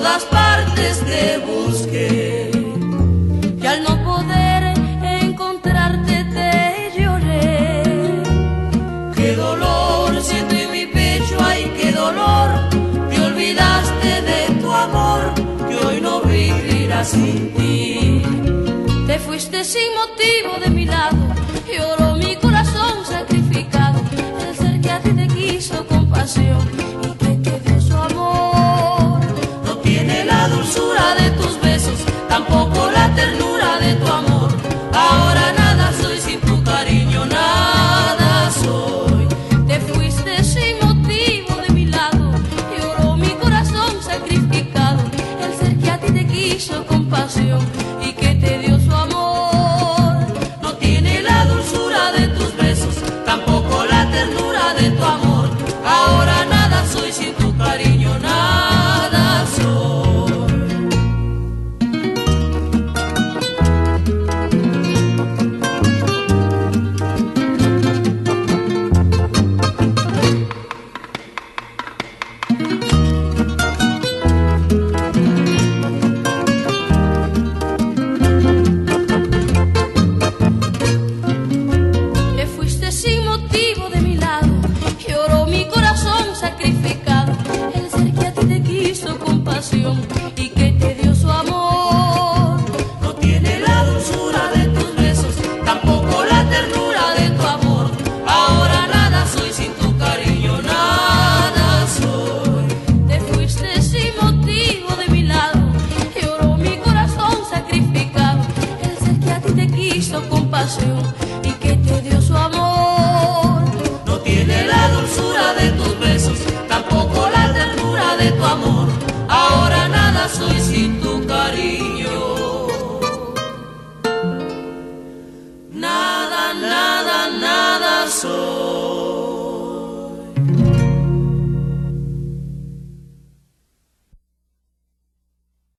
todas partes te busqué, y al no poder encontrarte te lloré. qué dolor siento en mi pecho, ay qué dolor, te olvidaste de tu amor, que hoy no vivirá sin ti. Te fuiste sin motivo de mi lado, lloró mi corazón sacrificado, el ser que a ti te quiso con pasión.